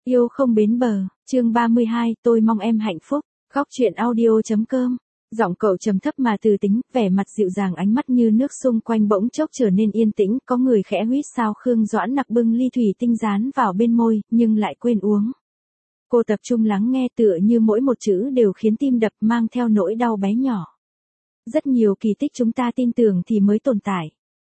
Yêu không bến bờ, chương 32, tôi mong em hạnh phúc. Góc truyện audio.com. Giọng cậu trầm thấp mà từ tính, vẻ mặt dịu dàng, ánh mắt như nước xung quanh bỗng chốc trở nên yên tĩnh, có người khẽ huýt sao. Khương Doãn Nặc bưng ly thủy tinh dán vào bên môi, nhưng lại quên uống. Cô tập trung lắng nghe, tựa như mỗi một chữ đều khiến tim đập, mang theo nỗi đau bé nhỏ. Rất nhiều kỳ tích chúng ta tin tưởng thì mới tồn tại.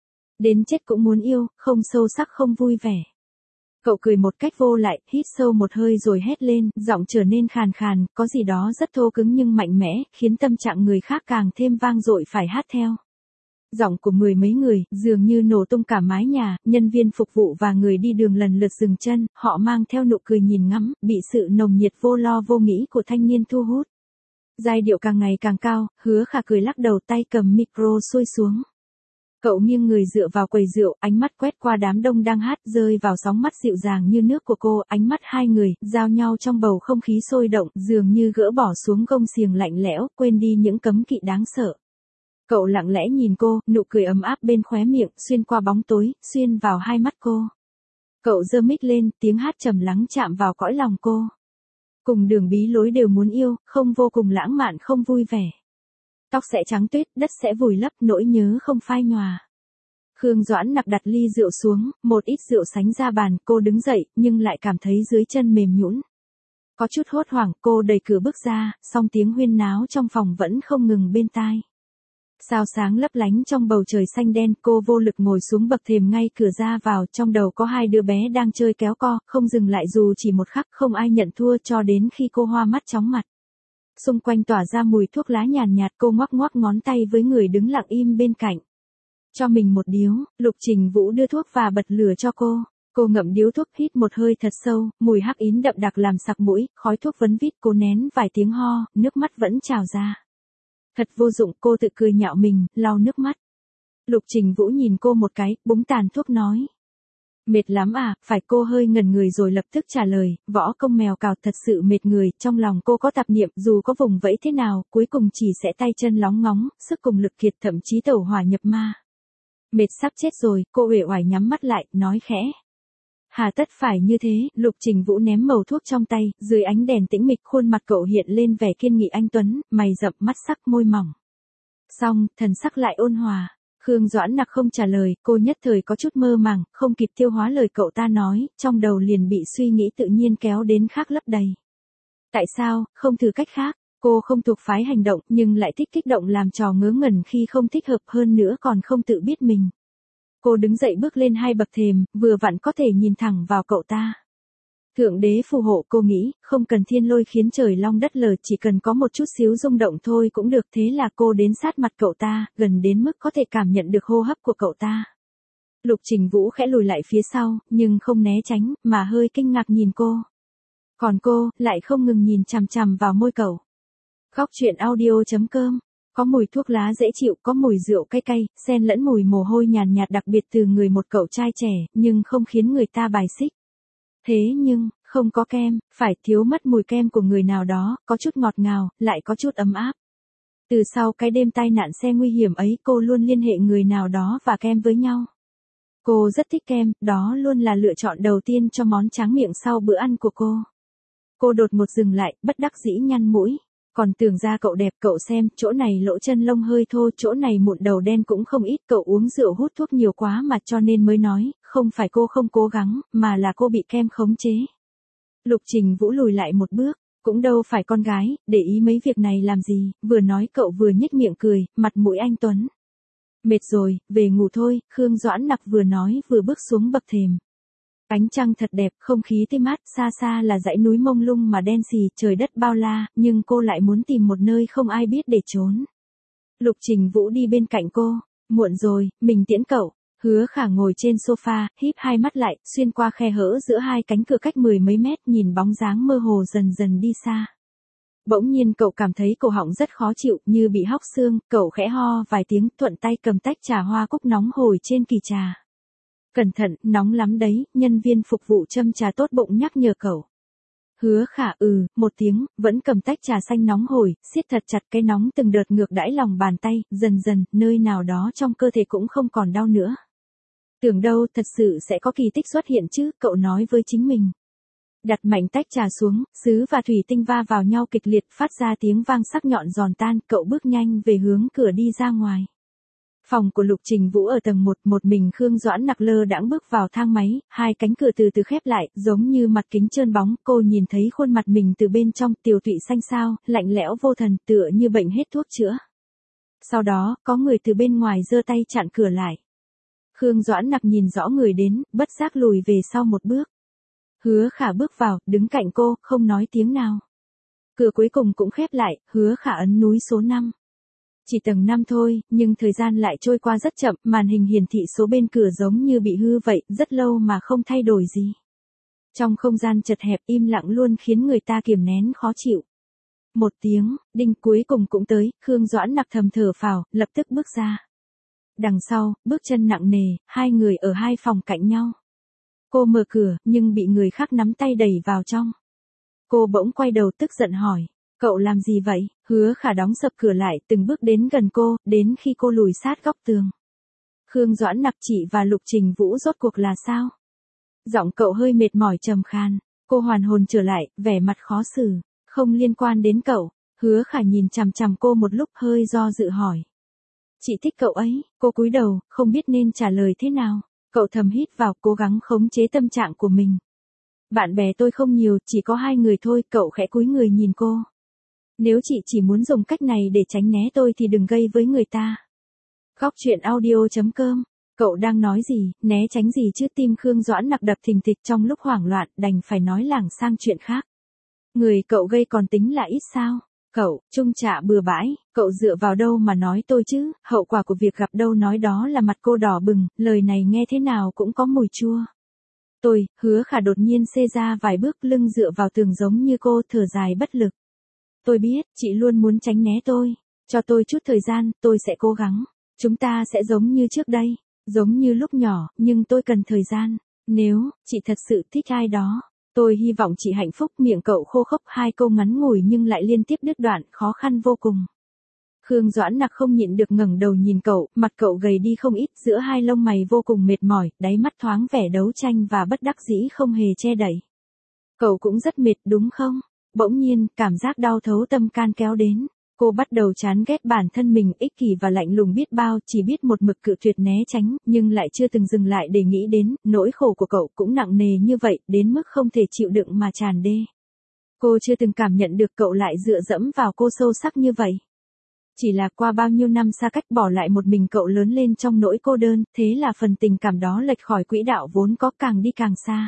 Đến chết cũng muốn yêu, không sâu sắc không vui vẻ. Cậu cười một cách vô lại, hít sâu một hơi rồi hét lên, giọng trở nên khàn khàn, có gì đó rất thô cứng nhưng mạnh mẽ, khiến tâm trạng người khác càng thêm vang dội phải hát theo. Giọng của mười mấy người, dường như nổ tung cả mái nhà, nhân viên phục vụ và người đi đường lần lượt dừng chân, họ mang theo nụ cười nhìn ngắm, bị sự nồng nhiệt vô lo vô nghĩ của thanh niên thu hút. Giai điệu càng ngày càng cao, Hứa Khả cười lắc đầu, tay cầm micro xuôi xuống. Cậu nghiêng người dựa vào quầy rượu, ánh mắt quét qua đám đông đang hát, rơi vào sóng mắt dịu dàng như nước của cô, ánh mắt hai người, giao nhau trong bầu không khí sôi động, dường như gỡ bỏ xuống gông xiềng lạnh lẽo, quên đi những cấm kỵ đáng sợ. Cậu lặng lẽ nhìn cô, nụ cười ấm áp bên khóe miệng, xuyên qua bóng tối, xuyên vào hai mắt cô. Cậu giơ mic lên, tiếng hát trầm lắng chạm vào cõi lòng cô. Cùng đường bí lối đều muốn yêu, không vô cùng lãng mạn không vui vẻ. Tóc sẽ trắng tuyết, đất sẽ vùi lấp, nỗi nhớ không phai nhòa. Khương Doãn Nặc đặt ly rượu xuống, một ít rượu sánh ra bàn, cô đứng dậy, nhưng lại cảm thấy dưới chân mềm nhũn. Có chút hốt hoảng, cô đẩy cửa bước ra, song tiếng huyên náo trong phòng vẫn không ngừng bên tai. Sao sáng lấp lánh trong bầu trời xanh đen, cô vô lực ngồi xuống bậc thềm ngay cửa ra vào, trong đầu có hai đứa bé đang chơi kéo co, không dừng lại dù chỉ một khắc, không ai nhận thua cho đến khi cô hoa mắt chóng mặt. Xung quanh tỏa ra mùi thuốc lá nhàn nhạt, cô ngoắc ngoắc ngón tay với người đứng lặng im bên cạnh. Cho mình một điếu, Lục Trình Vũ đưa thuốc và bật lửa cho cô. Cô ngậm điếu thuốc, hít một hơi thật sâu, mùi hắc ín đậm đặc làm sặc mũi, khói thuốc vấn vít, cô nén vài tiếng ho, nước mắt vẫn trào ra. Thật vô dụng, cô tự cười nhạo mình, lau nước mắt. Lục Trình Vũ nhìn cô một cái, búng tàn thuốc nói. Mệt lắm à, phải. Cô hơi ngẩn người rồi lập tức trả lời, võ công mèo cào thật sự mệt người, trong lòng cô có tạp niệm, dù có vùng vẫy thế nào, cuối cùng chỉ sẽ tay chân lóng ngóng, sức cùng lực kiệt, thậm chí tẩu hỏa nhập ma. Mệt sắp chết rồi, cô uể oải nhắm mắt lại, nói khẽ. Hà tất phải như thế. Lục Trình Vũ ném mẩu thuốc trong tay, dưới ánh đèn tĩnh mịch khuôn mặt cậu hiện lên vẻ kiên nghị anh tuấn, mày rậm mắt sắc môi mỏng. Xong, thần sắc lại ôn hòa. Khương Doãn Nặc không trả lời, cô nhất thời có chút mơ màng, không kịp tiêu hóa lời cậu ta nói, trong đầu liền bị suy nghĩ tự nhiên kéo đến khác lấp đầy. Tại sao, không thử cách khác? Cô không thuộc phái hành động, nhưng lại thích kích động làm trò ngớ ngẩn khi không thích hợp, hơn nữa còn không tự biết mình. Cô đứng dậy bước lên hai bậc thềm, vừa vặn có thể nhìn thẳng vào cậu ta. Thượng đế phù hộ, cô nghĩ, không cần thiên lôi khiến trời long đất lở, chỉ cần có một chút xíu rung động thôi cũng được. Thế là cô đến sát mặt cậu ta, gần đến mức có thể cảm nhận được hô hấp của cậu ta. Lục Trình Vũ khẽ lùi lại phía sau, nhưng không né tránh, mà hơi kinh ngạc nhìn cô. Còn cô, lại không ngừng nhìn chằm chằm vào môi cậu. Góc truyện audio.com. Có mùi thuốc lá dễ chịu, có mùi rượu cay cay, xen lẫn mùi mồ hôi nhàn nhạt đặc biệt từ người một cậu trai trẻ, nhưng không khiến người ta bài xích. Thế nhưng, không có kem, phải thiếu mất mùi kem của người nào đó, có chút ngọt ngào, lại có chút ấm áp. Từ sau cái đêm tai nạn xe nguy hiểm ấy, cô luôn liên hệ người nào đó và kem với nhau. Cô rất thích kem, đó luôn là lựa chọn đầu tiên cho món tráng miệng sau bữa ăn của cô. Cô đột ngột dừng lại, bất đắc dĩ nhăn mũi. Còn tưởng ra cậu đẹp, cậu xem, chỗ này lỗ chân lông hơi thô, chỗ này mụn đầu đen cũng không ít, cậu uống rượu hút thuốc nhiều quá mà cho nên mới nói, không phải cô không cố gắng, mà là cô bị kem khống chế. Lục Trình Vũ lùi lại một bước, cũng đâu phải con gái, để ý mấy việc này làm gì, vừa nói cậu vừa nhếch miệng cười, mặt mũi anh tuấn. Mệt rồi, về ngủ thôi. Khương Doãn Nặc vừa nói vừa bước xuống bậc thềm. Ánh trăng thật đẹp, không khí tươi mát, xa xa là dãy núi mông lung mà đen xì, trời đất bao la, nhưng cô lại muốn tìm một nơi không ai biết để trốn. Lục Trình Vũ đi bên cạnh cô, muộn rồi, mình tiễn cậu. Hứa Khả ngồi trên sofa, híp hai mắt lại, xuyên qua khe hở giữa hai cánh cửa cách 10 mấy mét, nhìn bóng dáng mơ hồ dần dần đi xa. Bỗng nhiên cậu cảm thấy cổ họng rất khó chịu, như bị hóc xương, cậu khẽ ho vài tiếng, thuận tay cầm tách trà hoa cúc nóng hổi trên kỳ trà. Cẩn thận, nóng lắm đấy, nhân viên phục vụ châm trà tốt bụng nhắc nhở cậu. Hứa Khả một tiếng, vẫn cầm tách trà xanh nóng hổi, siết thật chặt, cái nóng từng đợt ngược đãi lòng bàn tay, dần dần, nơi nào đó trong cơ thể cũng không còn đau nữa. Tưởng đâu thật sự sẽ có kỳ tích xuất hiện chứ, cậu nói với chính mình. Đặt mạnh tách trà xuống, sứ và thủy tinh va vào nhau kịch liệt phát ra tiếng vang sắc nhọn giòn tan, cậu bước nhanh về hướng cửa đi ra ngoài. Phòng của Lục Trình Vũ ở tầng 1, một mình Khương Doãn Nặc lơ đãng bước vào thang máy, hai cánh cửa từ từ khép lại, giống như mặt kính trơn bóng, cô nhìn thấy khuôn mặt mình từ bên trong, tiều tụy xanh xao, lạnh lẽo vô thần, tựa như bệnh hết thuốc chữa. Sau đó, có người từ bên ngoài giơ tay chặn cửa lại. Khương Doãn Nặc nhìn rõ người đến, bất giác lùi về sau một bước. Hứa Khả bước vào, đứng cạnh cô, không nói tiếng nào. Cửa cuối cùng cũng khép lại, Hứa Khả ấn núi số 5. Chỉ tầng 5 thôi, nhưng thời gian lại trôi qua rất chậm, màn hình hiển thị số bên cửa giống như bị hư vậy, rất lâu mà không thay đổi gì. Trong không gian chật hẹp im lặng luôn khiến người ta kiềm nén khó chịu. Một tiếng, đinh cuối cùng cũng tới, Khương Doãn Nặc thầm thở phào, lập tức bước ra. Đằng sau, bước chân nặng nề, hai người ở hai phòng cạnh nhau. Cô mở cửa, nhưng bị người khác nắm tay đẩy vào trong. Cô bỗng quay đầu tức giận hỏi, cậu làm gì vậy? Hứa Khả đóng sập cửa lại, từng bước đến gần cô, đến khi cô lùi sát góc tường. Khương Doãn Nặc chị và Lục Trình Vũ rốt cuộc là sao? Giọng cậu hơi mệt mỏi trầm khan, cô hoàn hồn trở lại, vẻ mặt khó xử, không liên quan đến cậu. Hứa Khả nhìn chằm chằm cô một lúc hơi do dự hỏi. Chị thích cậu ấy, cô cúi đầu, không biết nên trả lời thế nào. Cậu thầm hít vào, cố gắng khống chế tâm trạng của mình. Bạn bè tôi không nhiều, chỉ có 2 người thôi, cậu khẽ cúi người nhìn cô. Nếu chị chỉ muốn dùng cách này để tránh né tôi thì đừng gây với người ta. Góc truyện audio.com. Cậu đang nói gì, né tránh gì chứ? Tim Khương Doãn Nặc đập thình thịch trong lúc hoảng loạn, đành phải nói lảng sang chuyện khác. Người cậu gây còn tính là ít sao? Cậu, trung trạ bừa bãi, cậu dựa vào đâu mà nói tôi chứ? Hậu quả của việc gặp đâu nói đó là mặt cô đỏ bừng, lời này nghe thế nào cũng có mùi chua. Tôi, Hứa Khả đột nhiên xê ra vài bước, lưng dựa vào tường giống như cô, thở dài bất lực. Tôi biết, chị luôn muốn tránh né tôi. Cho tôi chút thời gian, tôi sẽ cố gắng. Chúng ta sẽ giống như trước đây, giống như lúc nhỏ, nhưng tôi cần thời gian. Nếu, chị thật sự thích ai đó, tôi hy vọng chị hạnh phúc. Miệng cậu khô khốc, hai câu ngắn ngủi nhưng lại liên tiếp đứt đoạn, khó khăn vô cùng. Khương Doãn Nặc không nhịn được ngẩng đầu nhìn cậu, mặt cậu gầy đi không ít, giữa hai lông mày vô cùng mệt mỏi, đáy mắt thoáng vẻ đấu tranh và bất đắc dĩ không hề che đậy. Cậu cũng rất mệt đúng không? Bỗng nhiên, cảm giác đau thấu tâm can kéo đến. Cô bắt đầu chán ghét bản thân mình, ích kỷ và lạnh lùng biết bao, chỉ biết một mực cự tuyệt né tránh, nhưng lại chưa từng dừng lại để nghĩ đến, nỗi khổ của cậu cũng nặng nề như vậy, đến mức không thể chịu đựng mà tràn đê. Cô chưa từng cảm nhận được cậu lại dựa dẫm vào cô sâu sắc như vậy. Chỉ là qua bao nhiêu năm xa cách bỏ lại một mình cậu lớn lên trong nỗi cô đơn, thế là phần tình cảm đó lệch khỏi quỹ đạo vốn có, càng đi càng xa.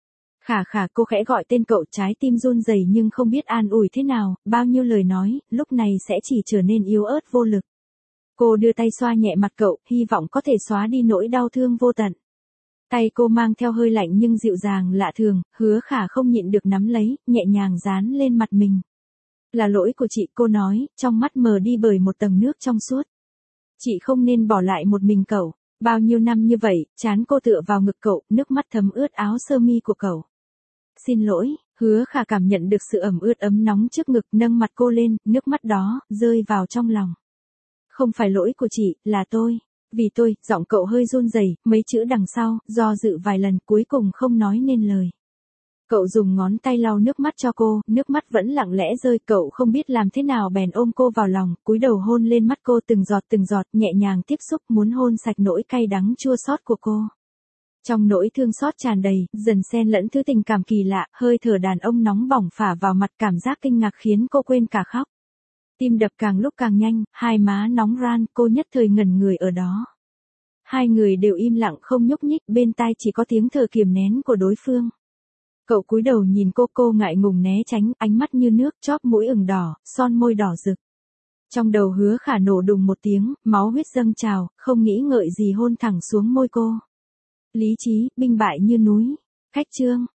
Khả, cô khẽ gọi tên cậu, trái tim run rẩy nhưng không biết an ủi thế nào, bao nhiêu lời nói, lúc này sẽ chỉ trở nên yếu ớt vô lực. Cô đưa tay xoa nhẹ mặt cậu, hy vọng có thể xóa đi nỗi đau thương vô tận. Tay cô mang theo hơi lạnh nhưng dịu dàng lạ thường, Hứa Khả không nhịn được nắm lấy, nhẹ nhàng dán lên mặt mình. Là lỗi của chị, cô nói, trong mắt mờ đi bởi một tầng nước trong suốt. Chị không nên bỏ lại một mình cậu. Bao nhiêu năm như vậy, trán cô tựa vào ngực cậu, nước mắt thấm ướt áo sơ mi của cậu. Xin lỗi, Hứa Khả cảm nhận được sự ẩm ướt ấm nóng trước ngực, nâng mặt cô lên, nước mắt đó, rơi vào trong lòng. Không phải lỗi của chị, là tôi. Vì tôi, giọng cậu hơi run rẩy, mấy chữ đằng sau, do dự vài lần, cuối cùng không nói nên lời. Cậu dùng ngón tay lau nước mắt cho cô, nước mắt vẫn lặng lẽ rơi, cậu không biết làm thế nào bèn ôm cô vào lòng, cúi đầu hôn lên mắt cô từng giọt, nhẹ nhàng tiếp xúc, muốn hôn sạch nỗi cay đắng chua xót của cô. Trong nỗi thương xót tràn đầy, dần xen lẫn thứ tình cảm kỳ lạ, hơi thở đàn ông nóng bỏng phả vào mặt, cảm giác kinh ngạc khiến cô quên cả khóc. Tim đập càng lúc càng nhanh, hai má nóng ran, cô nhất thời ngẩn người ở đó. Hai người đều im lặng không nhúc nhích, bên tai chỉ có tiếng thở kiềm nén của đối phương. Cậu cúi đầu nhìn cô ngại ngùng né tránh, ánh mắt như nước, chóp mũi ửng đỏ, son môi đỏ rực. Trong đầu Hứa Khả nổ đùng một tiếng, máu huyết dâng trào, không nghĩ ngợi gì hôn thẳng xuống môi cô. Lý trí, binh bại như núi. Khách chương.